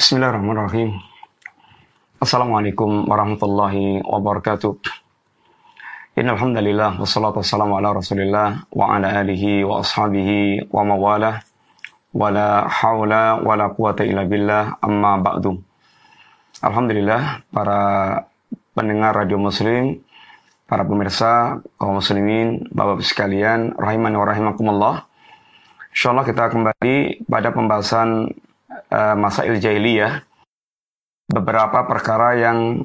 Bismillahirrahmanirrahim. Assalamualaikum warahmatullahi wabarakatuh. Innal hamdalillah wassalatu wassalamu ala Rasulillah wa ala alihi wa ashabihi wa mawalah. Wala haula wala quwata illa billah, amma ba'du. Alhamdulillah, para pendengar radio Muslim, para pemirsa kaum muslimin, Bapak-Bapak sekalian, rahimani wa rahimakumullah. Insyaallah kita kembali pada pembahasan masail jahiliyah, beberapa perkara yang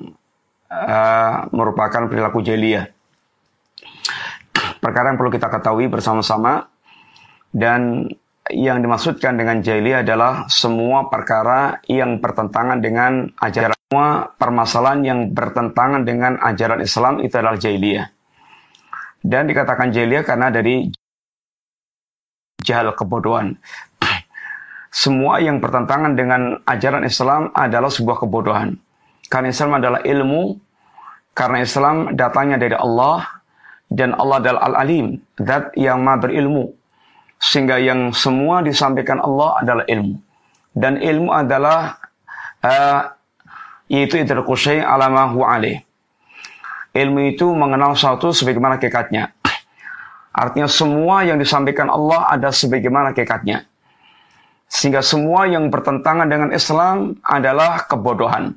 merupakan perilaku jahiliyah, perkara yang perlu kita ketahui bersama-sama. Dan yang dimaksudkan dengan jahiliyah adalah semua perkara yang bertentangan dengan ajaran, semua permasalahan yang bertentangan dengan ajaran Islam itu adalah jahiliyah. Dan dikatakan jahiliyah karena dari jahal, kebodohan. Semua yang bertentangan dengan ajaran Islam adalah sebuah kebodohan. Karena Islam adalah ilmu, karena Islam datangnya dari Allah, dan Allah adalah Al-Alim, zat yang maha berilmu. Sehingga yang semua disampaikan Allah adalah ilmu. Dan ilmu adalah yaitu idraku syai' ala ma huwa alaih. Ilmu itu mengenal sesuatu sebagaimana hakikatnya. Artinya semua yang disampaikan Allah ada sebagaimana hakikatnya. Sehingga semua yang bertentangan dengan Islam adalah kebodohan.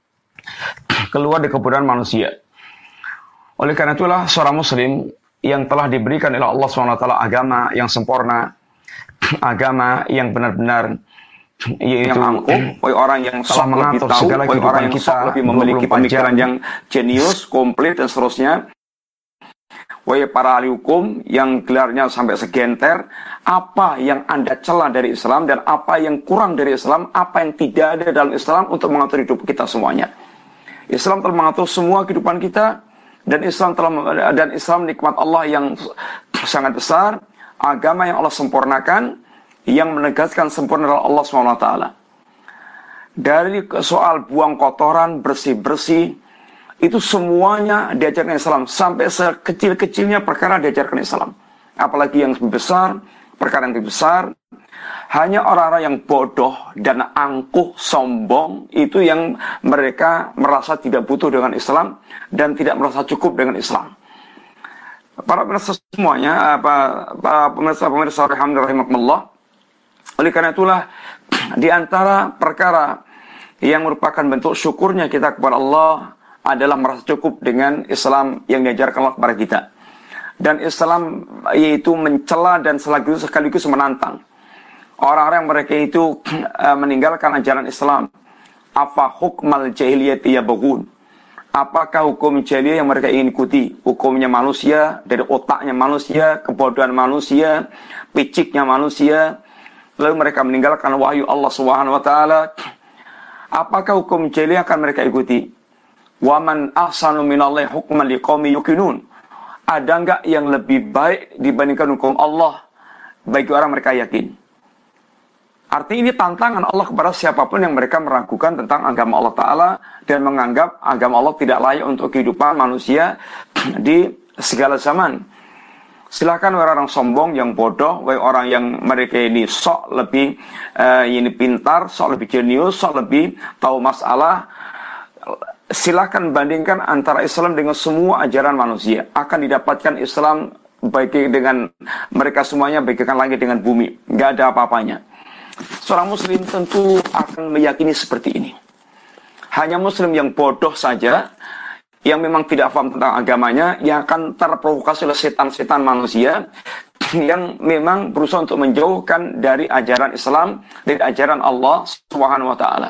Keluar dari kebodohan manusia. Oleh karena itulah seorang muslim yang telah diberikan oleh Allah SWT agama yang sempurna, agama yang benar-benar, yaitu angkuh, orang yang telah lebih tahu, orang yang kita lebih memiliki pemikiran yang jenius, komplit dan seterusnya. Para ahli hukum yang gelarnya sampai segenter, apa yang Anda celah dari Islam dan apa yang kurang dari Islam, apa yang tidak ada dalam Islam untuk mengatur hidup kita semuanya. Islam telah mengatur semua kehidupan kita, dan Islam nikmat Allah yang sangat besar, agama yang Allah sempurnakan, yang menegaskan sempurna adalah Allah SWT. Dari soal buang kotoran, bersih-bersih, itu semuanya diajarkan Islam. Sampai sekecil-kecilnya perkara diajarkan Islam. Apalagi yang lebih besar, perkara yang lebih besar. Hanya orang-orang yang bodoh dan angkuh, sombong, itu yang mereka merasa tidak butuh dengan Islam dan tidak merasa cukup dengan Islam. Para pemirsa semuanya, para pemirsa rahimakumullah. Oleh karena itulah, di antara perkara yang merupakan bentuk syukurnya kita kepada Allah adalah merasa cukup dengan Islam yang diajarkan Allah kepada kita. Dan Islam yaitu mencela dan sekaligus menantang orang-orang mereka itu meninggalkan ajaran Islam. Afa hukmal jahiliyati yabghun. Apakah hukum jahiliyah yang mereka ingin ikuti? Hukumnya manusia, dari otaknya manusia, kebodohan manusia, piciknya manusia. Lalu mereka meninggalkan wahyu Allah Subhanahu wa taala. Apakah hukum jahiliyah akan mereka ikuti? Wa man ahsanu minallahi hukman liqaumin yuqinun. Ada enggak yang lebih baik dibandingkan hukum Allah bagi orang mereka yakin? Artinya ini tantangan Allah kepada siapapun yang mereka meragukan tentang agama Allah Ta'ala dan menganggap agama Allah tidak layak untuk kehidupan manusia di segala zaman. Silakan orang sombong yang bodoh, orang yang mereka ini sok lebih ini pintar, sok lebih jenius, sok lebih tahu masalah. Silakan bandingkan antara Islam dengan semua ajaran manusia. Akan didapatkan Islam baik dengan mereka semuanya, baikkan langit dengan bumi. Nggak ada apa-apanya. Seorang muslim tentu akan meyakini seperti ini. Hanya muslim yang bodoh saja, yang memang tidak paham tentang agamanya, yang akan terprovokasi oleh setan-setan manusia, yang memang berusaha untuk menjauhkan dari ajaran Islam, dari ajaran Allah Subhanahu wa taala.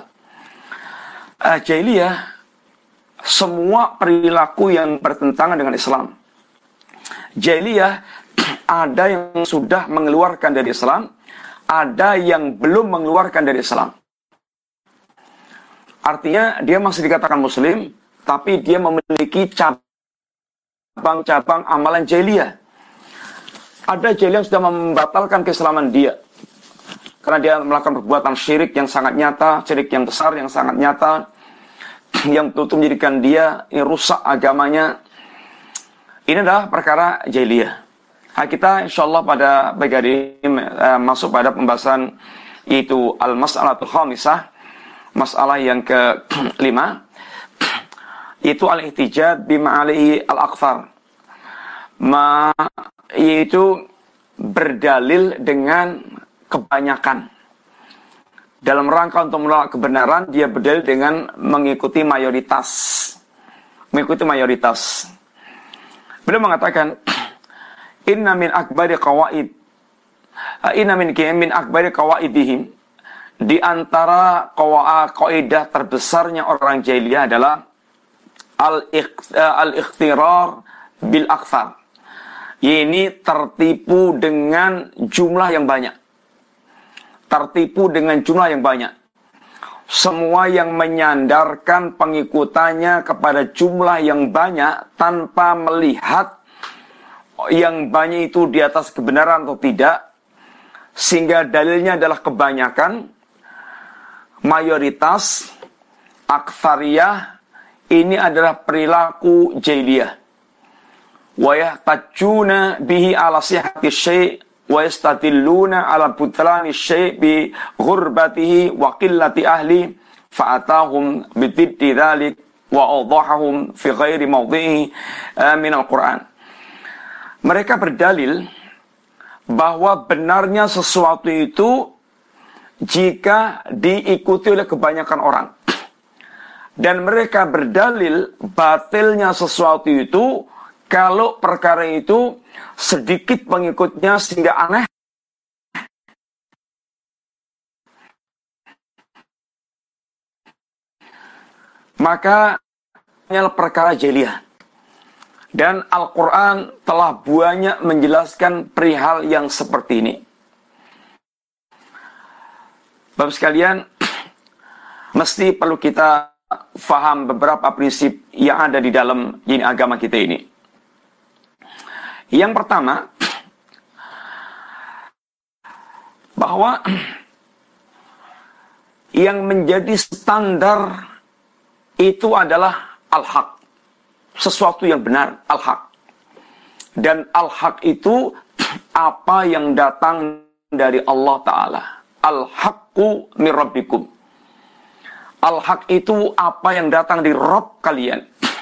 Jahiliyah, semua perilaku yang bertentangan dengan Islam. Jahiliyah, ada yang sudah mengeluarkan dari Islam, ada yang belum mengeluarkan dari Islam. Artinya dia masih dikatakan muslim, tapi dia memiliki cabang-cabang amalan jahiliyah. Ada jahiliyah yang sudah membatalkan keislaman dia, karena dia melakukan perbuatan syirik yang sangat nyata, syirik yang besar yang sangat nyata, yang betul-betul menjadikan dia rusak agamanya. Ini adalah perkara jahiliyah. Kita insyaAllah pada pagi hari ini masuk pada pembahasan yaitu al-mas'alatul khamisah, masalah yang kelima, itu al-ihtijaj bima alaihi al-akthar, yaitu berdalil dengan kebanyakan. Dalam rangka untuk menolak kebenaran, dia berdalil dengan mengikuti mayoritas. Mengikuti mayoritas. Beliau mengatakan, inna min akbari qawaidihim, di antara kaidah terbesarnya orang jahiliyah adalah al-ikhtirar bil akthar. Ini tertipu dengan jumlah yang banyak. Tertipu dengan jumlah yang banyak. Semua yang menyandarkan pengikutannya kepada jumlah yang banyak tanpa melihat yang banyak itu di atas kebenaran atau tidak, sehingga dalilnya adalah kebanyakan, mayoritas, aktsariyah. Ini adalah perilaku jahiliyah. Wa yahtajuna bihi ala sihhati syai' wa yastadilluna ala butlani syai' bi ghurbatihi wa qillati ahli fa'atahum bididdi dzalik wa awdahahum fi ghairi mawdhi'i min al-Qur'an. Mereka berdalil bahwa benarnya sesuatu itu jika diikuti oleh kebanyakan orang. Dan mereka berdalil batilnya sesuatu itu kalau perkara itu sedikit pengikutnya sehingga aneh. Maka ini perkara jahiliyah. Dan Al-Quran telah banyak menjelaskan perihal yang seperti ini. Bapak sekalian, mesti perlu kita faham beberapa prinsip yang ada di dalam agama kita ini. Yang pertama, bahwa yang menjadi standar itu adalah al-haq. Sesuatu yang benar, al-haq. Dan al-haq itu apa yang datang dari Allah Ta'ala. Al-haqqu min rabbikum. Al-haq itu apa yang datang dari Rabb kalian.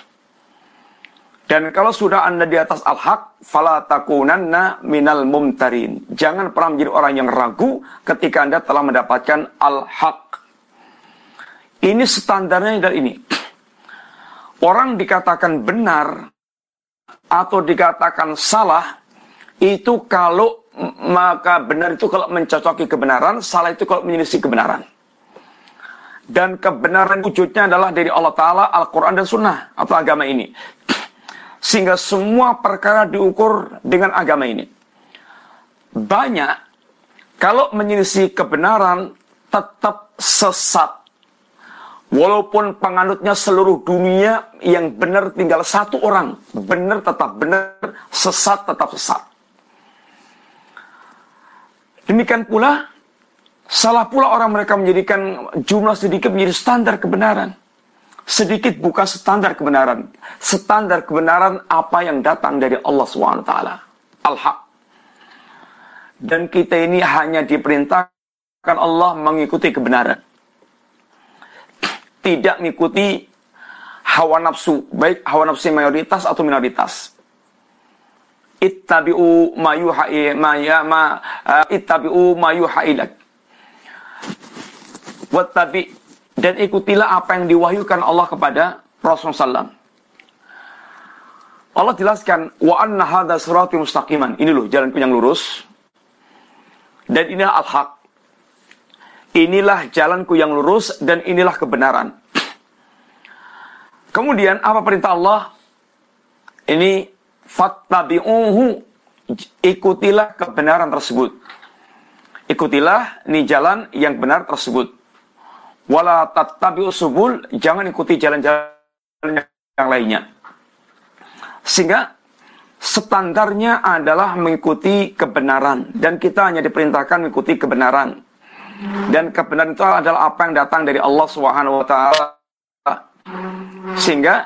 Dan kalau sudah Anda di atas al-haq, fala takunanna minal mumtarin. Jangan pernah menjadi orang yang ragu ketika Anda telah mendapatkan al-haq. Ini standarnya dari ini. Orang dikatakan benar atau dikatakan salah itu kalau maka benar itu kalau mencocoki kebenaran, salah itu kalau menyelisih kebenaran. Dan kebenaran wujudnya adalah dari Allah Ta'ala, Al-Quran dan Sunnah atau agama ini. Sehingga semua perkara diukur dengan agama ini. Banyak kalau menyelisih kebenaran tetap sesat. Walaupun penganutnya seluruh dunia, yang benar tinggal satu orang. Benar tetap benar, sesat tetap sesat. Demikian pula, salah pula orang mereka menjadikan jumlah sedikit menjadi standar kebenaran. Sedikit bukan standar kebenaran. Standar kebenaran apa yang datang dari Allah SWT. Al-Haq. Dan kita ini hanya diperintahkan Allah mengikuti kebenaran. Tidak mengikuti hawa nafsu, baik hawa nafsu mayoritas atau minoritas. Ittabi'u ma yuha ilak. Wattabi, dan ikutilah apa yang diwahyukan Allah kepada Rasulullah SAW. Allah jelaskan, wa anna hadza sirati mustaqiman. Ini loh jalanku yang lurus. Dan inilah al-haq. Inilah jalanku yang lurus dan inilah kebenaran. Kemudian apa perintah Allah? Ini fattabi'uhu, ikutilah kebenaran tersebut. Ikutilah ini jalan yang benar tersebut. Wala tattabi'us subul, jangan ikuti jalan-jalan yang lainnya. Sehingga standarnya adalah mengikuti kebenaran, dan kita hanya diperintahkan mengikuti kebenaran. Dan kebenaran itu adalah apa yang datang dari Allah Subhanahu wa taala. Sehingga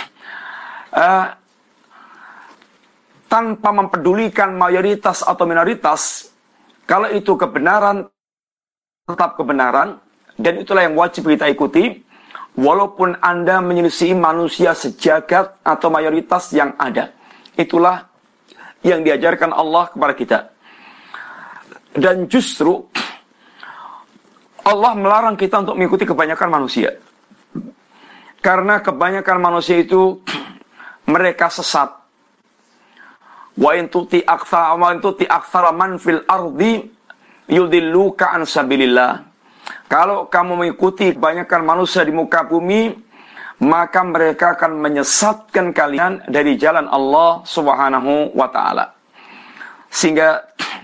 tanpa mempedulikan mayoritas atau minoritas, kalau itu kebenaran tetap kebenaran, Dan itulah yang wajib kita ikuti, walaupun Anda menyelisih manusia sejagat atau mayoritas yang ada. Itulah yang diajarkan Allah kepada kita. Dan justru Allah melarang kita untuk mengikuti kebanyakan manusia. Karena kebanyakan manusia itu mereka sesat. Wa in tuti aktsara man fil ardi yudilluka an sabilillah. Kalau kamu mengikuti kebanyakan manusia di muka bumi, maka mereka akan menyesatkan kalian dari jalan Allah Subhanahu wa taala. Sehingga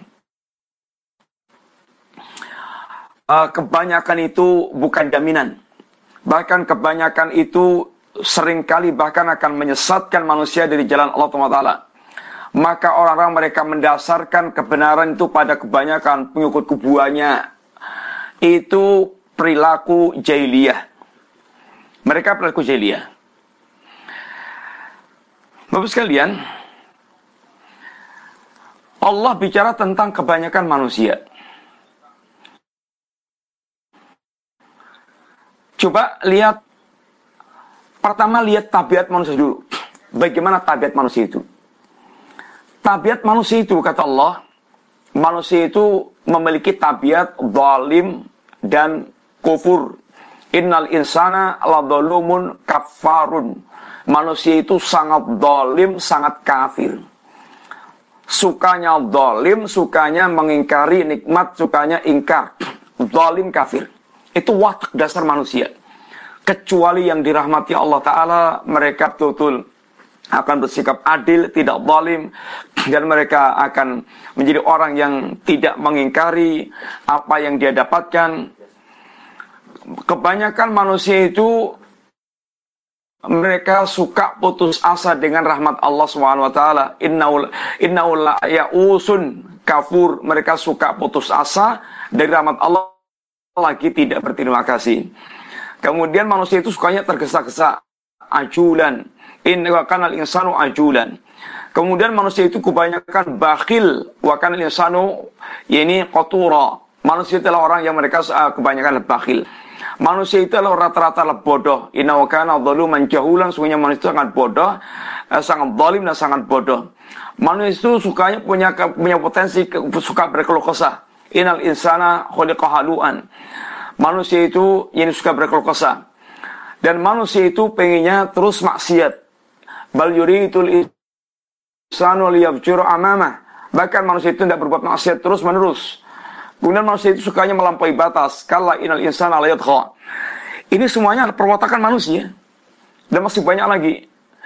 kebanyakan itu bukan jaminan. Bahkan kebanyakan itu seringkali bahkan akan menyesatkan manusia dari jalan Allah taala. Maka orang-orang mereka mendasarkan kebenaran itu pada kebanyakan pengikut kubuannya. Itu perilaku jahiliyah. Mereka perilaku jahiliyah. Bapak sekalian, Allah bicara tentang kebanyakan manusia. Coba lihat, pertama lihat tabiat manusia dulu. Bagaimana tabiat manusia itu? Tabiat manusia itu, kata Allah, manusia itu memiliki tabiat zalim dan kufur. Innal insana ladzalumun kafarun. Manusia itu sangat zalim, sangat kafir. Sukanya zalim, sukanya mengingkari nikmat, sukanya ingkar. Zalim, kafir. Itu watak dasar manusia. Kecuali yang dirahmati Allah Ta'ala, mereka betul-betul akan bersikap adil, tidak zalim, dan mereka akan menjadi orang yang tidak mengingkari apa yang dia dapatkan. Kebanyakan manusia itu mereka suka putus asa dengan rahmat Allah SWT. Innahu la ya'usun kafur. Mereka suka putus asa dari rahmat Allah, lagi tidak berterima kasih. Kemudian manusia itu sukanya tergesa-gesa, ajulan. Inna kanal insanu ajulan. Kemudian manusia itu kebanyakan bakhil, wa kanal insanu ini qatura. Manusia itu adalah orang yang mereka kebanyakan bakhil. Manusia itu adalah rata-rata bodoh. Inna kana dzaluman jahulan. Sungguhnya manusia itu sangat bodoh, sangat zalim dan sangat bodoh. Manusia itu sukanya punya potensi suka berkeluh kesah. Innal insana khuliqa haluan. Manusia itu yang suka berkeluh kesah. Dan manusia itu pengennya terus maksiat. Bal yuridul insanu liyafjura amamah. Bahkan manusia itu tidak berbuat maksiat terus menerus. Kemudian manusia itu sukanya melampaui batas. Kalla innal insana la yatgha. Ini semuanya perwatakan manusia. Dan masih banyak lagi.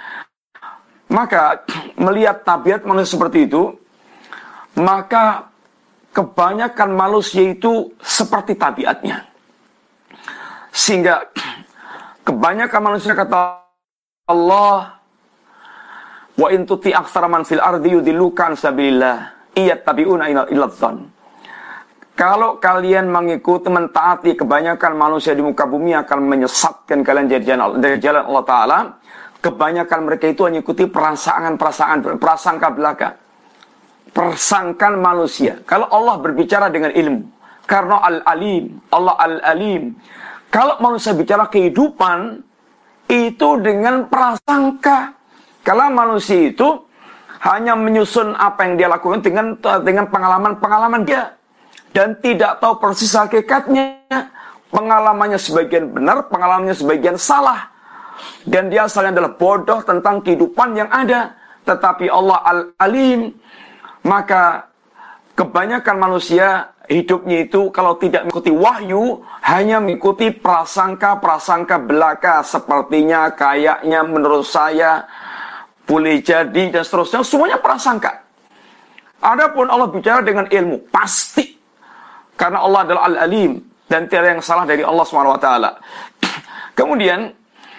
Maka melihat tabiat manusia seperti itu, maka kebanyakan manusia itu seperti tabiatnya. Sehingga kebanyakan manusia, kata Allah, wa in tuti aktsara man fil ardi yudilluka an sabilillah iyattabi'una illa dzann. Kalau kalian mengikuti, mentaati kebanyakan manusia di muka bumi akan menyesatkan kalian dari jalan Allah Ta'ala. Kebanyakan mereka itu hanya ikuti prasangka belaka. Persangkaan manusia. Kalau Allah berbicara dengan ilmu, karena Al-Alim, Allah Al-Alim. Kalau manusia bicara kehidupan, itu dengan prasangka. Kalau manusia itu hanya menyusun apa yang dia lakukan dengan pengalaman-pengalaman dia. Dan tidak tahu persis hakikatnya. Pengalamannya sebagian benar, pengalamannya sebagian salah. Dan dia asalnya adalah bodoh tentang kehidupan yang ada. Tetapi Allah Al-Alim. Maka kebanyakan manusia hidupnya itu kalau tidak mengikuti wahyu, hanya mengikuti prasangka belaka. Sepertinya, kayaknya, menurut saya, boleh jadi, dan seterusnya. Semuanya prasangka. Adapun Allah bicara dengan ilmu, pasti. Karena Allah adalah Al-Alim. Dan tiada yang salah dari Allah SWT. Kemudian,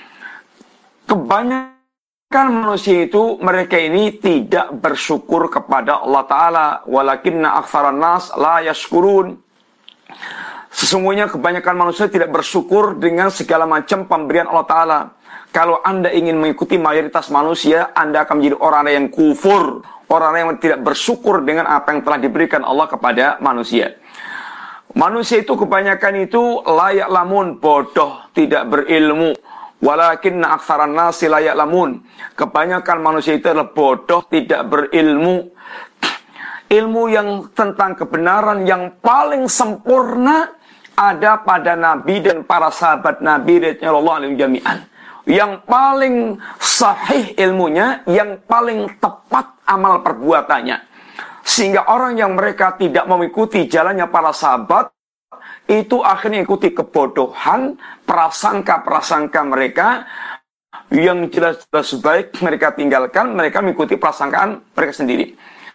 kebanyakan manusia itu, mereka ini tidak bersyukur kepada Allah Ta'ala. Walakinna aktsaran nas la yashkurun. Sesungguhnya kebanyakan manusia tidak bersyukur dengan segala macam pemberian Allah Ta'ala. Kalau Anda ingin mengikuti mayoritas manusia, Anda akan menjadi orang yang kufur. Orang yang tidak bersyukur dengan apa yang telah diberikan Allah kepada manusia. Manusia itu kebanyakan itu layak lamun, bodoh, tidak berilmu. Walakinna aktsaran nasi layak lamun. Kebanyakan manusia itu adalah bodoh, tidak berilmu. Ilmu yang tentang kebenaran yang paling sempurna ada pada Nabi dan para sahabat Nabi radhiyallahu anhum jami'an. Yang paling sahih ilmunya, yang paling tepat amal perbuatannya. Sehingga orang yang mereka tidak mengikuti jalannya para sahabat, itu akhirnya ikuti kebodohan, prasangka-prasangka mereka, yang jelas-jelas baik mereka tinggalkan, mereka mengikuti prasangkaan mereka sendiri.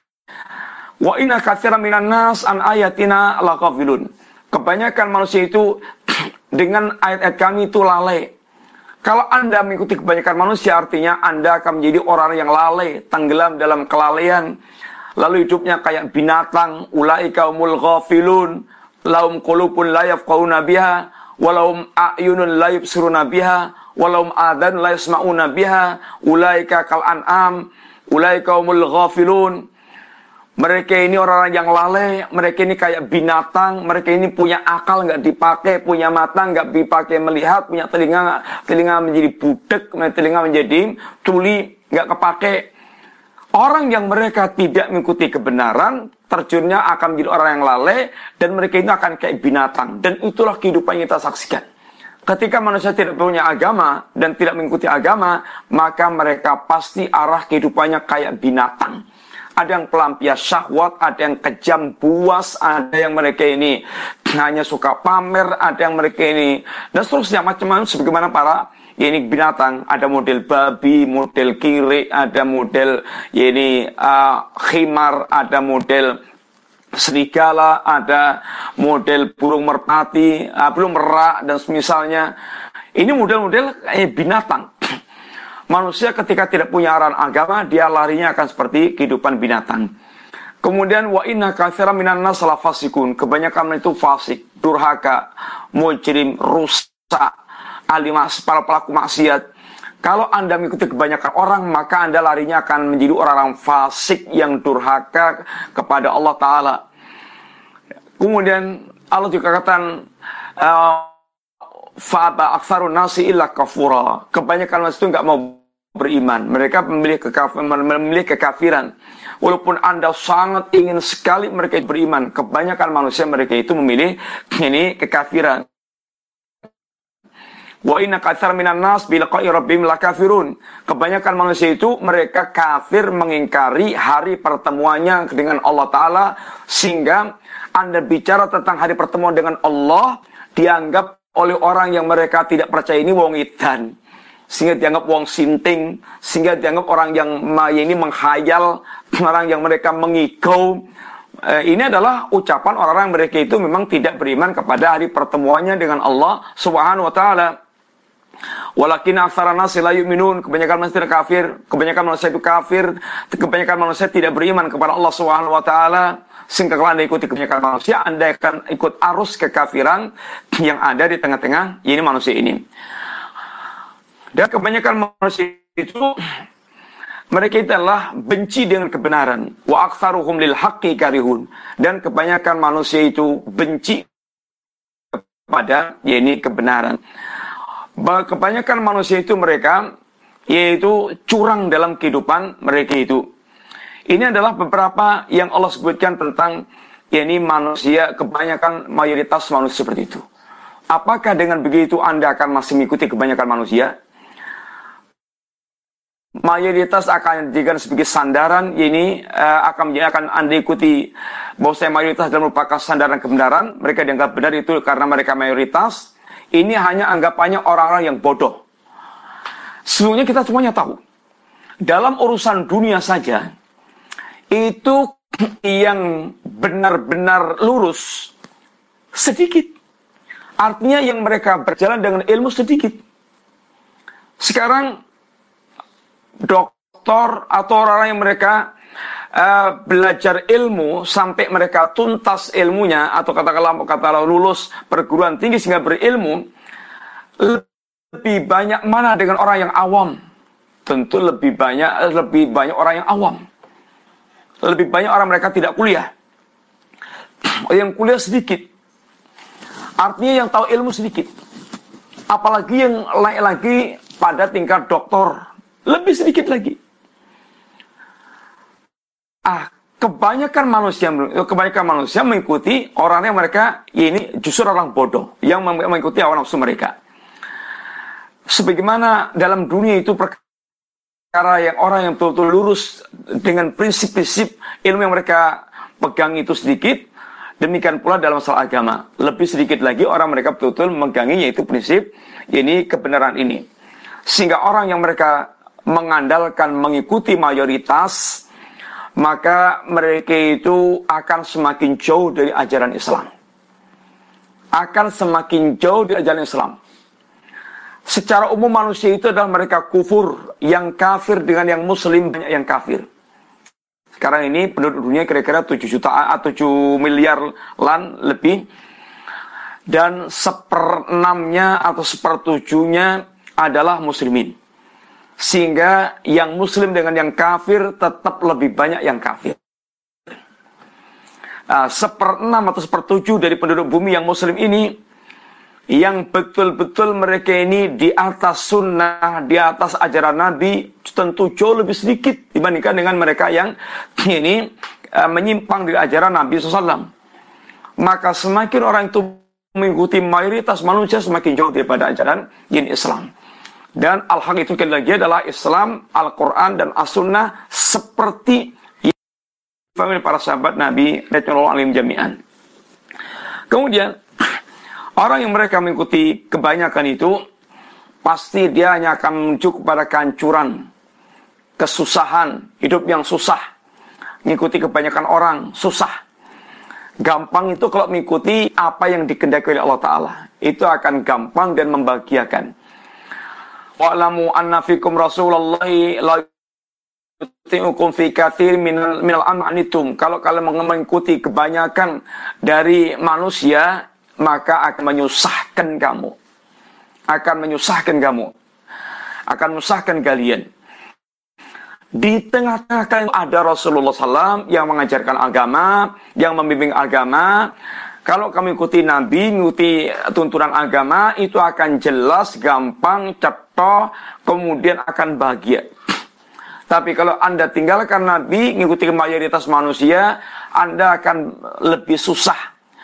Wa inna katsiran minan nas an ayatina laghafilun. Kebanyakan manusia itu dengan ayat-ayat kami itu lalai. Kalau Anda mengikuti kebanyakan manusia, artinya Anda akan menjadi orang yang lalai, tenggelam dalam kelalaian, lalu hidupnya kayak binatang. Ulaika humul ghafilun, lahum qulubun la yafqahuna biha, walahum a'yunun la yubsiruna biha, walahum adhan la yasma'una biha, ulaika kal an'am, ulaika humul ghafilun. Mereka ini orang-orang yang lalai, mereka ini kayak binatang, mereka ini punya akal nggak dipakai, punya mata nggak dipakai melihat, punya telinga menjadi budek, telinga menjadi tuli, nggak kepake. Orang yang mereka tidak mengikuti kebenaran, terjunnya akan menjadi orang yang lalai, dan mereka ini akan kayak binatang. Dan itulah kehidupan yang kita saksikan. Ketika manusia tidak punya agama, dan tidak mengikuti agama, maka mereka pasti arah kehidupannya kayak binatang. Ada yang pelampias syahwat, ada yang kejam buas, ada yang mereka ini hanya suka pamer, ada yang mereka ini, dan seterusnya macam-macam sebagaimana para ini binatang. Ada model babi, model kiri, ada model ini khimar, ada model serigala, ada model burung merpati, belum merak dan semisalnya. Ini model-model binatang. Manusia ketika tidak punya arahan agama, dia larinya akan seperti kehidupan binatang. Kemudian wa inna katsiran minan nas lafasikun. Kebanyakan itu fasik, durhaka, mujrim, rusak, alimas, para pelaku maksiat. Kalau Anda mengikuti kebanyakan orang, maka Anda larinya akan menjadi orang-orang fasik yang durhaka kepada Allah Ta'ala. Kemudian Allah juga katakan fa'aba aktsarun nasi illa kafura. Kebanyakan manusia itu enggak mau beriman. Mereka memilih kekafiran. Walaupun Anda sangat ingin sekali mereka beriman, kebanyakan manusia mereka itu memilih ini kekafiran. Wa inna katsiran minan nas bi liqa'i rabbihim lakafirun. Kebanyakan manusia itu mereka kafir mengingkari hari pertemuannya dengan Allah Ta'ala, sehingga Anda bicara tentang hari pertemuan dengan Allah dianggap oleh orang yang mereka tidak percaya ini wong edan, sehingga dianggap wong sinting, sehingga dianggap orang yang ini menghayal, orang yang mereka mengigau. Ini adalah ucapan orang-orang mereka itu memang tidak beriman kepada hari pertemuannya dengan Allah Subhanahu wa Ta'ala. Walakin aktsaran nasi la yu'minun. Kebanyakan manusia kafir, kebanyakan manusia itu kafir, kebanyakan manusia tidak beriman kepada Allah Subhanahu wa Ta'ala. Sehingga kalau Anda ikuti kebanyakan manusia, Anda akan ikut arus kekafiran yang ada di tengah-tengah ini manusia ini. Dan kebanyakan manusia itu mereka adalah benci dengan kebenaran. Wa aktsaruhum lil haqqi karihun. Dan kebanyakan manusia itu benci kepada ini kebenaran. Kebanyakan manusia itu mereka yaitu curang dalam kehidupan mereka itu. Ini adalah beberapa yang Allah sebutkan tentang ini manusia, kebanyakan mayoritas manusia seperti itu. Apakah dengan begitu Anda akan masih mengikuti kebanyakan manusia? Mayoritas akan dijadikan sebagai sandaran, ini akan Anda ikuti bahwa mayoritas adalah merupakan sandaran kebenaran. Mereka dianggap benar itu karena mereka mayoritas. Ini hanya anggapannya orang-orang yang bodoh. Sebenarnya kita semuanya tahu, dalam urusan dunia saja, itu yang benar-benar lurus sedikit. Artinya yang mereka berjalan dengan ilmu sedikit. Sekarang doktor atau orang yang mereka belajar ilmu sampai mereka tuntas ilmunya, atau katakanlah lulus perguruan tinggi sehingga berilmu, lebih banyak mana dengan orang yang awam? Tentu lebih banyak orang yang awam. Lebih banyak orang mereka tidak kuliah. Yang kuliah sedikit. Artinya yang tahu ilmu sedikit. Apalagi yang naik lagi pada tingkat doktor, lebih sedikit lagi. Kebanyakan manusia mengikuti orang yang mereka ini justru orang bodoh yang mengikuti hawa nafsu mereka. Sebagaimana dalam dunia itu perkara yang orang yang betul-betul lurus dengan prinsip-prinsip ilmu yang mereka pegang itu sedikit, demikian pula dalam masalah agama. Lebih sedikit lagi orang mereka betul-betul memegangi yaitu prinsip ini kebenaran ini. Sehingga orang yang mereka mengandalkan mengikuti mayoritas, maka mereka itu akan semakin jauh dari ajaran Islam. Akan semakin jauh dari ajaran Islam. Secara umum manusia itu adalah mereka kufur. Yang kafir dengan yang muslim banyak yang kafir. Sekarang ini penduduk dunia kira-kira 7 miliar lebih. Dan 1/6-nya atau 1/7-nya adalah muslimin. Sehingga yang muslim dengan yang kafir tetap lebih banyak yang kafir. 1/6 atau 1/7 dari penduduk bumi yang muslim ini, yang betul-betul mereka ini di atas sunnah, di atas ajaran Nabi, tentu jauh lebih sedikit dibandingkan dengan mereka yang ini menyimpang dari ajaran Nabi SAW. Maka semakin orang itu mengikuti mayoritas manusia, semakin jauh daripada ajaran Islam. Dan al-haq itu lagi adalah Islam, Al-Quran dan As-Sunnah seperti yang difahami para sahabat Nabi radhiyallahu anhum jami'an. Kemudian orang yang mereka mengikuti kebanyakan itu, pasti dia hanya akan menuju kepada kehancuran, kesusahan, hidup yang susah. Mengikuti kebanyakan orang, susah. Gampang itu kalau mengikuti apa yang dikehendaki oleh Allah Ta'ala. Itu akan gampang dan membahagiakan. Wa'lamu anna fikum rasulullahi la yuti'ukum fi katsir minal am'anitum. Kalau kalian mengikuti kebanyakan dari manusia, maka akan menyusahkan kamu. Akan menyusahkan kamu. Akan menyusahkan kalian. Di tengah-tengah kalian ada Rasulullah SAW yang mengajarkan agama, yang membimbing agama. Kalau kami ikuti Nabi, mengikuti tuntunan agama, itu akan jelas, gampang, cepat, kemudian akan bahagia. Tapi kalau Anda tinggalkan Nabi, mengikuti mayoritas manusia, Anda akan lebih susah.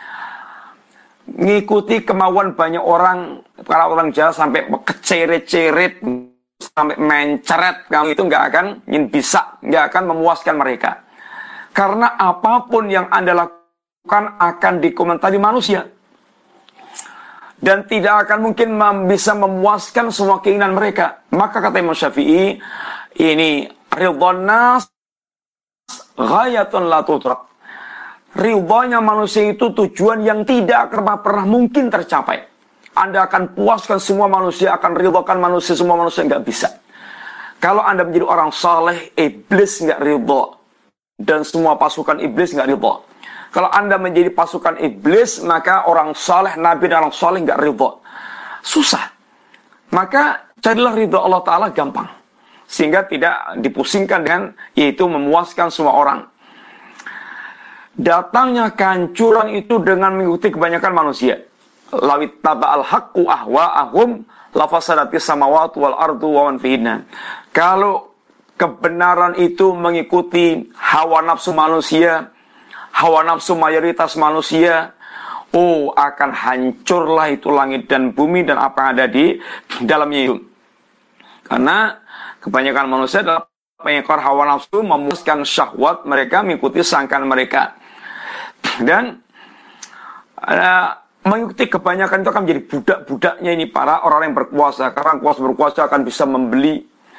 Ngikuti kemauan banyak orang, kalau orang Jawa sampai keceret-ceret, sampai menceret, kamu itu nggak akan nggak akan memuaskan mereka. Karena apapun yang Anda lakukan akan dikomentari manusia. Dan tidak akan mungkin bisa memuaskan semua keinginan mereka. Maka kata Imam Syafi'i, ini ridwan nas ghayatun la tudrak. Ridhonya manusia itu tujuan yang tidak pernah mungkin tercapai. Anda akan puaskan semua manusia, akan ridhokan manusia, semua manusia nggak bisa. Kalau Anda menjadi orang saleh, iblis nggak ridho. Dan semua pasukan iblis nggak ridho. Kalau Anda menjadi pasukan iblis, maka orang saleh, Nabi dan orang saleh nggak ridho. Susah. Maka carilah ridho Allah Ta'ala gampang. Sehingga tidak dipusingkan dengan, yaitu memuaskan semua orang. Datangnya kehancuran itu dengan mengikuti kebanyakan manusia. Lawit taba'al haqqu ahwa'ahum lafasadati samawati wal ardu wa man fihinna. Kalau kebenaran itu mengikuti hawa nafsu manusia, hawa nafsu mayoritas manusia, akan hancurlah itu langit dan bumi dan apa yang ada di dalamnya itu. Karena kebanyakan manusia adalah pengekor hawa nafsu, memuaskan syahwat mereka, mengikuti sangkaan mereka. Dan mengikuti kebanyakan itu akan menjadi budak-budaknya ini para orang yang berkuasa. Karena berkuasa akan bisa membeli.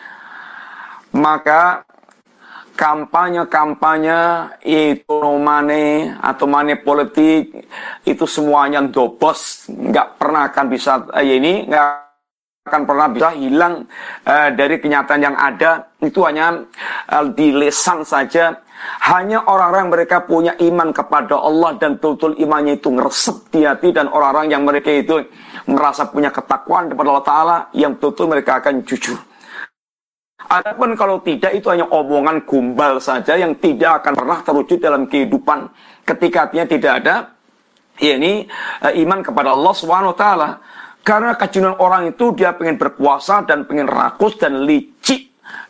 Maka kampanye itu money atau money politik itu semuanya dobos, nggak pernah akan bisa nggak akan pernah bisa hilang dari kenyataan yang ada. Itu hanya di lisan saja. Hanya orang-orang mereka punya iman kepada Allah dan betul-betul imannya itu ngeresep di hati, dan orang-orang yang mereka itu merasa punya ketakwaan kepada Allah Ta'ala, yang betul-betul mereka akan jujur. Adapun kalau tidak, itu hanya omongan gombal saja yang tidak akan pernah terwujud dalam kehidupan ketika artinya tidak ada yakni iman kepada Allah Subhanahu wa taala. Karena kecenderungan orang itu dia pengen berkuasa dan pengen rakus dan licik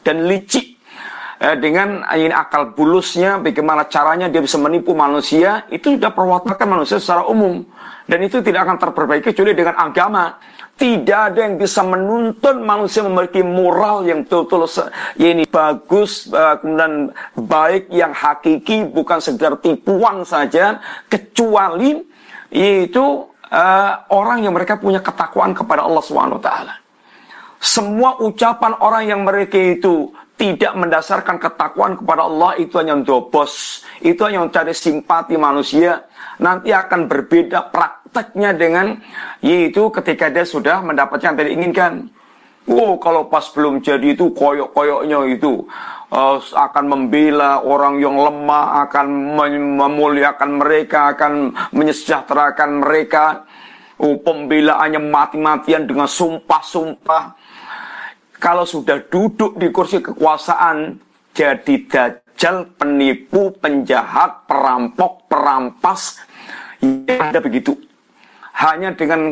dengan ini akal bulusnya, bagaimana caranya dia bisa menipu manusia, itu sudah perwakilan manusia secara umum, dan itu tidak akan terperbaiki kecuali dengan agama. Tidak ada yang bisa menuntun manusia memiliki moral yang betul-betul ini bagus, kemudian baik, yang hakiki, bukan sekedar tipuan saja, kecuali yaitu orang yang mereka punya ketakwaan kepada Allah Subhanahu wa taala. Semua ucapan orang yang mereka itu tidak mendasarkan ketakwaan kepada Allah, itu hanya dobos, itu hanya mencari simpati manusia. Nanti akan berbeda prakteknya dengan yaitu ketika dia sudah mendapatkan yang tadi inginkan. Kalau pas belum jadi itu koyok-koyoknya itu akan membela orang yang lemah, akan memuliakan mereka, akan menyejahterakan mereka. Pembelaannya mati-matian dengan sumpah-sumpah. Kalau sudah duduk di kursi kekuasaan, jadi dajjal, penipu, penjahat, perampok, perampas, ya ada begitu. Hanya dengan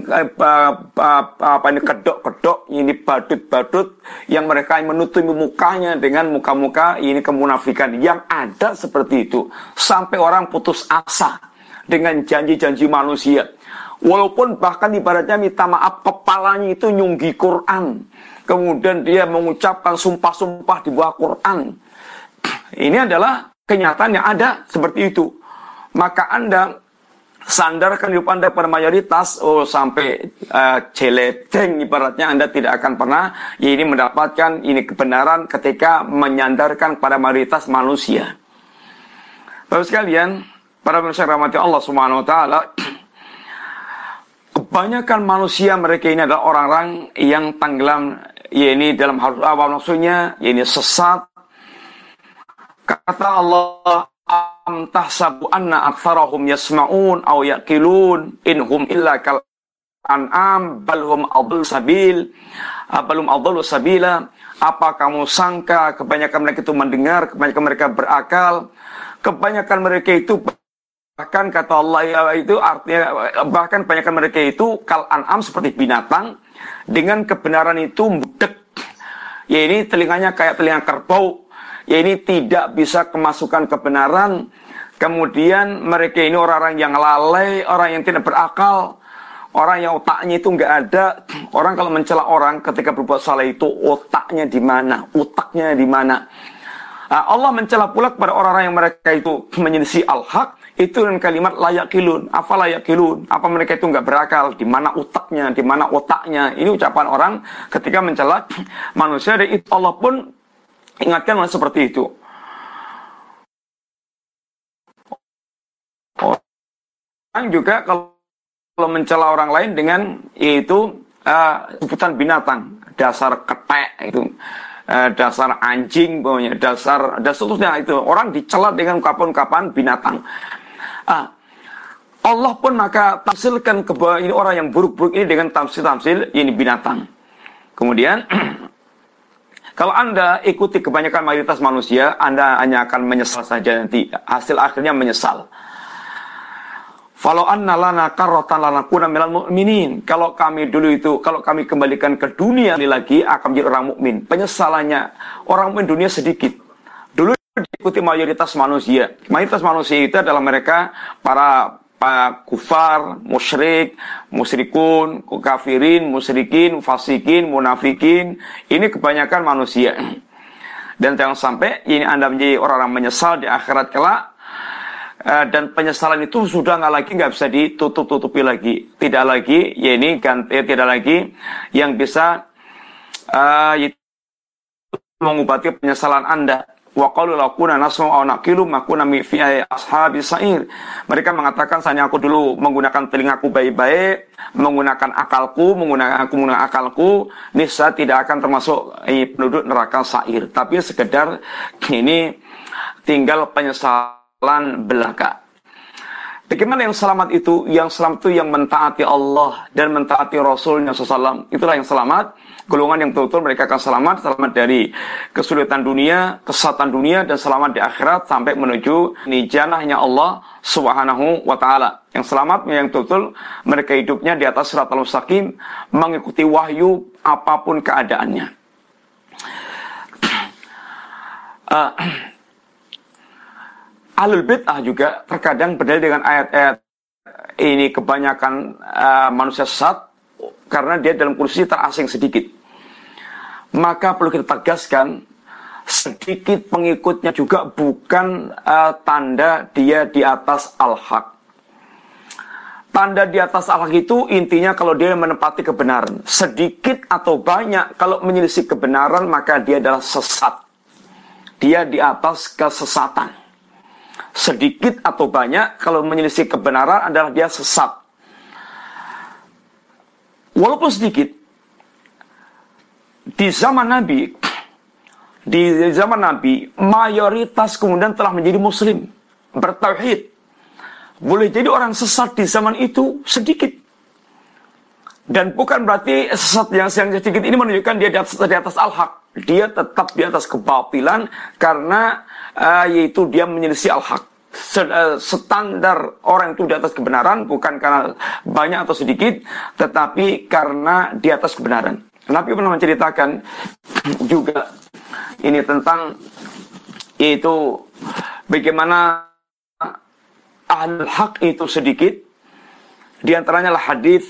kedok-kedok, ini badut-badut yang mereka menutupi mukanya dengan muka-muka ini kemunafikan yang ada seperti itu, sampai orang putus asa dengan janji-janji manusia. Walaupun bahkan ibaratnya minta maaf, kepalanya itu nyunggi Quran, kemudian dia mengucapkan sumpah-sumpah di bawah Quran. Ini adalah kenyataan yang ada seperti itu. Maka Anda sandarkan hidup Anda pada mayoritas, sampai celeteng ibaratnya, Anda tidak akan pernah ini mendapatkan ini kebenaran ketika menyandarkan pada mayoritas manusia. Bapak sekalian, para manusia rahmati Allah Subhanahu wa taala, kebanyakan manusia mereka ini adalah orang-orang yang tenggelam ini dalam hawa nafsunya, ini sesat. Kata Allah, am tahsabu anna aktsarahum yasma'un aw yaqilun inhum illa kal an'am balhum adall sabil balum adallu sabila. Apa kamu sangka kebanyakan mereka itu mendengar, kebanyakan mereka berakal, kebanyakan mereka itu bahkan kata Allah itu artinya bahkan kebanyakan mereka itu kal an'am, seperti binatang, dengan kebenaran itu mudek. Ya ini telinganya kayak telinga kerbau. Ya ini tidak bisa kemasukan kebenaran. Kemudian mereka ini orang-orang yang lalai, orang yang tidak berakal, orang yang otaknya itu nggak ada. Orang kalau mencela orang ketika berbuat salah itu otaknya di mana, utaknya di mana. Allah mencela pula kepada orang-orang yang mereka itu menyelisih al-haq itu dengan kalimat layak kilun. Apa layak kilun? Apa mereka itu nggak berakal? Di mana utaknya? Di mana otaknya? Ini ucapan orang ketika mencela manusia. Dan itu Allah pun ingatkan seperti itu. Orang juga kalau mencela orang lain dengan itu sebutan binatang, dasar ketek itu, dasar anjing, pokoknya dasar seterusnya itu. Orang dicela dengan ungkapan-ungkapan binatang. Allah pun maka tafsirkan ke ini orang yang buruk-buruk ini dengan tamsil ini binatang. Kemudian kalau Anda ikuti kebanyakan mayoritas manusia, Anda hanya akan menyesal saja nanti. Hasil akhirnya menyesal. Falau anna lana karratan lanakuna minal mu'minin. Kalau kami kembalikan ke dunia ini lagi, akan menjadi orang mukmin. Penyesalannya orang mukmin dunia sedikit. Dulu diikuti mayoritas manusia. Mayoritas manusia itu adalah mereka para kufar, musyrik, musyrikun, kafirin, musyrikin, fasikin, munafikin. Ini kebanyakan manusia. Dan jangan sampai ini Anda menjadi orang-orang menyesal di akhirat kelak. Dan penyesalan itu sudah nggak bisa ditutup-tutupi lagi. Tidak lagi, tidak lagi yang bisa mengobati penyesalan Anda. Wa qalu law kunna nasma'u aw naqilu ma kunna fi ashabis sa'ir. Mereka mengatakan, saya aku dulu menggunakan telingaku baik-baik, menggunakan akalku, niscaya tidak akan termasuk penduduk neraka sa'ir. Tapi sekedar ini tinggal penyesalan belaka. Bagaimana yang selamat itu? Yang selamat itu yang mentaati Allah dan mentaati Rasulnya SAW. Itulah yang selamat. Golongan yang betul-betul mereka akan selamat dari kesulitan dunia, kesesatan dunia, dan selamat di akhirat sampai menuju janahnya Allah Subhanahu wa ta'ala. Yang selamat, yang betul mereka hidupnya di atas siratal mustaqim, mengikuti wahyu apapun keadaannya. Ahlul bid'ah juga terkadang berdalil dengan ayat-ayat ini kebanyakan manusia sesat karena dia dalam kursi terasing sedikit. Maka perlu kita tegaskan, sedikit pengikutnya juga bukan tanda dia di atas al-haq. Tanda di atas al-haq itu intinya kalau dia menepati kebenaran. Sedikit atau banyak kalau menyelisih kebenaran maka dia adalah sesat. Dia di atas kesesatan. Sedikit atau banyak kalau menyelisih kebenaran adalah dia sesat. Walaupun sedikit, di zaman Nabi mayoritas kemudian telah menjadi muslim, bertauhid. Boleh jadi orang sesat di zaman itu sedikit. Dan bukan berarti sesat yang sedikit ini menunjukkan dia di atas al-haq. Dia tetap di atas kebatilan karena yaitu dia menyelisih al-haq. Standar orang itu di atas kebenaran bukan karena banyak atau sedikit, tetapi karena di atas kebenaran. Nabi pernah menceritakan juga ini tentang yaitu bagaimana ahlul haq itu sedikit. Di antaranya lah hadis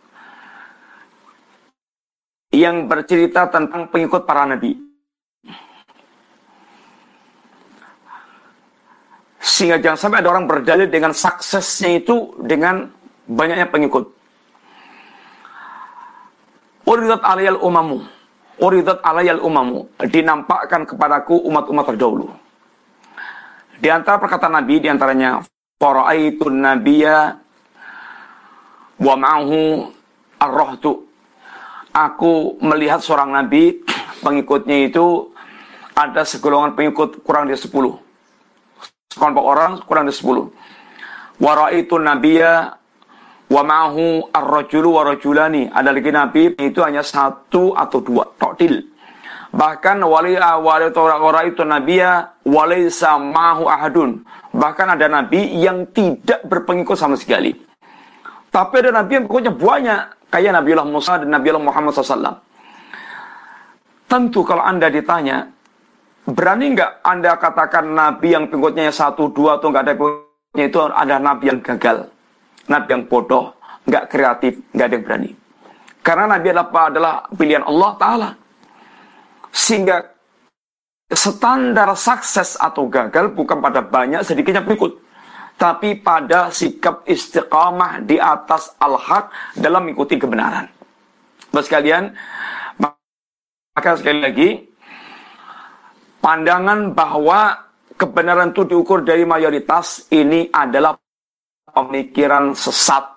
yang bercerita tentang pengikut para nabi. Sehingga jangan sampai ada orang berdalil dengan suksesnya itu dengan banyaknya pengikut. Uridat alayal umamu, dinampakkan kepadaku umat-umat terdahulu. Di antara perkataan Nabi, di antaranya fara'aitun nabiyya wa ma'ahu ar-rahtu. Aku melihat seorang nabi, pengikutnya itu ada segolongan pengikut kurang dari 10. Sekelompok orang kurang dari 10. Wa ra'aitun nabiyya wa ma'ahu ar-rajulu wa rajulani. Ada lagi nabi itu hanya 1 atau 2, ta'dil. Bahkan itu nabiyya walaysa ma'ahu ahadun. Bahkan ada nabi yang tidak berpengikut sama sekali. Tapi ada nabi yang pengikutnya banyak, kayak Nabiullah Musa dan Nabiullah Muhammad SAW. Tentu kalau Anda ditanya, berani nggak Anda katakan nabi yang pengikutnya 1, 2 atau nggak ada pengikutnya itu ada nabi yang gagal, nabi yang bodoh, nggak kreatif, nggak ada yang berani. Karena nabi adalah pilihan Allah Ta'ala. Sehingga standar sukses atau gagal bukan pada banyak sedikitnya pengikut, tapi pada sikap istiqamah di atas al-haq dalam mengikuti kebenaran. Bapak sekalian, maka sekali lagi, pandangan bahwa kebenaran itu diukur dari mayoritas ini adalah pemikiran sesat.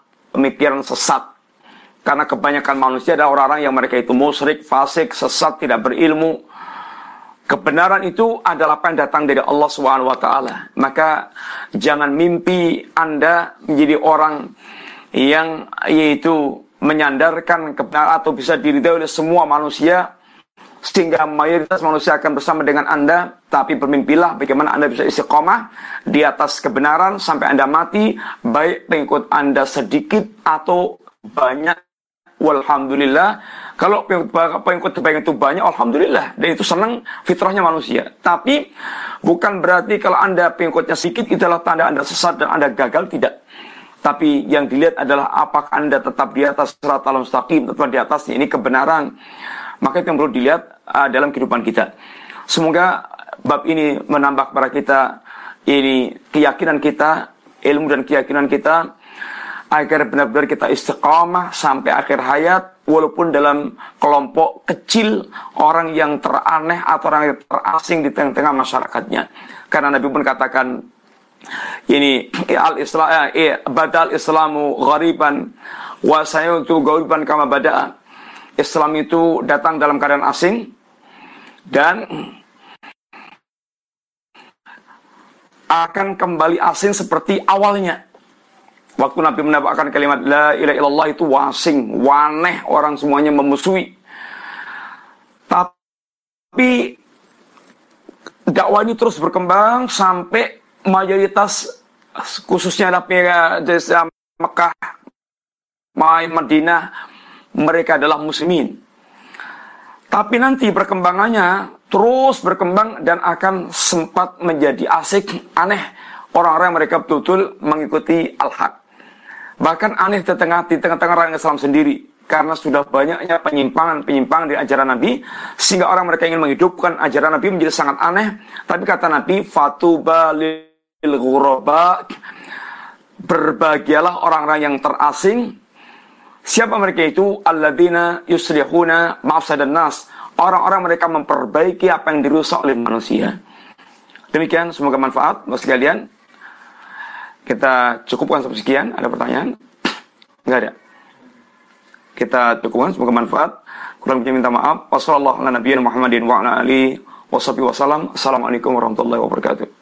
Karena kebanyakan manusia adalah orang-orang yang mereka itu musyrik, fasik, sesat, tidak berilmu. Kebenaran itu adalah apa yang datang dari Allah SWT. Maka jangan mimpi Anda menjadi orang yang yaitu menyandarkan kebenaran atau bisa diridhai oleh semua manusia sehingga mayoritas manusia akan bersama dengan Anda. Tapi bermimpilah bagaimana Anda bisa istiqomah di atas kebenaran sampai Anda mati, baik pengikut Anda sedikit atau banyak. Walhamdulillah. Kalau pengikut terbaik itu banyak, alhamdulillah. Dan itu senang, fitrahnya manusia. Tapi bukan berarti kalau Anda pengikutnya sedikit itu adalah tanda Anda sesat dan Anda gagal, tidak. Tapi yang dilihat adalah apakah Anda tetap di atas siratal mustaqim, tetap di atasnya, ini kebenaran. Maka itu yang perlu dilihat dalam kehidupan kita. Semoga bab ini menambah kepada kita ini keyakinan kita, ilmu dan keyakinan kita, agar benar-benar kita istiqamah sampai akhir hayat, walaupun dalam kelompok kecil orang yang teraneh atau orang yang terasing di tengah-tengah masyarakatnya. Karena Nabi pun katakan ini badal Islamu ghariban wa sayutu ghariban kama bada'a. Islam itu datang dalam keadaan asing dan akan kembali asing seperti awalnya. Waktu Nabi menambahkan kalimat la ilaha illallah itu wasing, waneh, orang semuanya memusuhi. Tapi dakwah ini terus berkembang sampai mayoritas khususnya desa Mekah, Madinah, mereka adalah muslimin. Tapi nanti perkembangannya terus berkembang dan akan sempat menjadi asik, aneh. Orang-orang mereka betul-betul mengikuti al-haq. Bahkan aneh di tengah-tengah orang Islam sendiri. Karena sudah banyaknya penyimpangan di ajaran Nabi. Sehingga orang mereka ingin menghidupkan ajaran Nabi menjadi sangat aneh. Tapi kata Nabi, fatuba lil ghuraba, berbahagialah orang-orang yang terasing. Siapa mereka itu? Alladzina yuslihuna mafsadan nas. Orang-orang mereka memperbaiki apa yang dirusak oleh manusia. Demikian, semoga manfaat bagi sekalian. Kita cukupkan sampai sekian. Ada pertanyaan? Enggak ada. Kita cukupkan, semoga manfaat. Kurang lebihnya minta maaf. Wassalamualaikum warahmatullahi wabarakatuh.